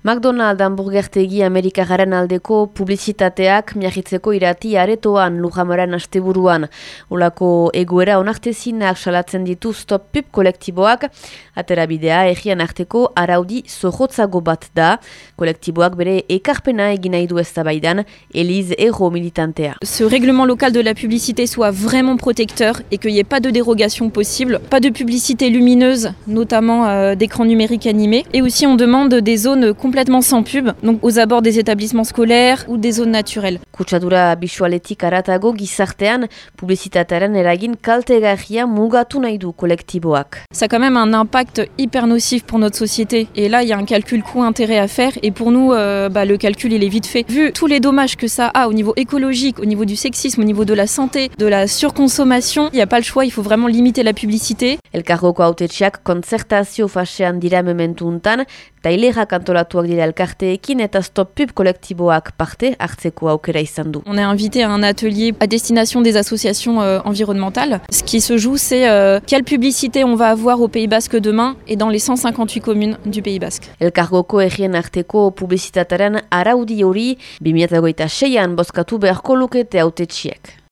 McDonald's hamburgertegi Amerikagaren aldeko publizitateak miagitzeko irati aretoan Lujamoran asteburuan. Olako egoera onartezinak salatzen ditu Stop Pub kolektiboak. Aterabidea egian arteko araudi zorrotzago bat da. Kolektiboak bere ekarpena egin nahi du eztabaidan Elise Ero militantea. Ce règlement local de la publicité soit vraiment protecteur et qu'il n'y ait pas de dérogation possible, pas de publicité lumineuse, notamment d'écrans numériques animés. Et aussi on demande des zones complètement sans pub, donc aux abords des établissements scolaires ou des zones naturelles. Kutsadura bisualetik aratago gizartean publizitatearen eragin kaltegarria mugatu nahi du kolektiboak. Ça a quand même un impact hyper nocif pour notre société. Et là, il y a un calcul coût-intérêt à faire. Et pour nous, le calcul, il est vite fait. Vu tous les dommages que ça a au niveau écologique, au niveau du sexisme, au niveau de la santé, de la surconsommation, il n'y a pas le choix, il faut vraiment limiter la publicité. Elkargoko hautetsiak kontzertazio fasean dira mementu untan, tailerak antolatuak dira elkarteekin eta Stop Pub kolektiboak parte hartzeko aukera izan du. On est invité à un atelier à destination des associations environnementales. Ce qui se joue, c'est quelle publicité on va avoir au Pays Basque demain et dans les 158 communes du Pays Basque. Elkargoko egien arteko publizitatearen araudi hori 2026an bozkatu beharko lukete hautetsiek.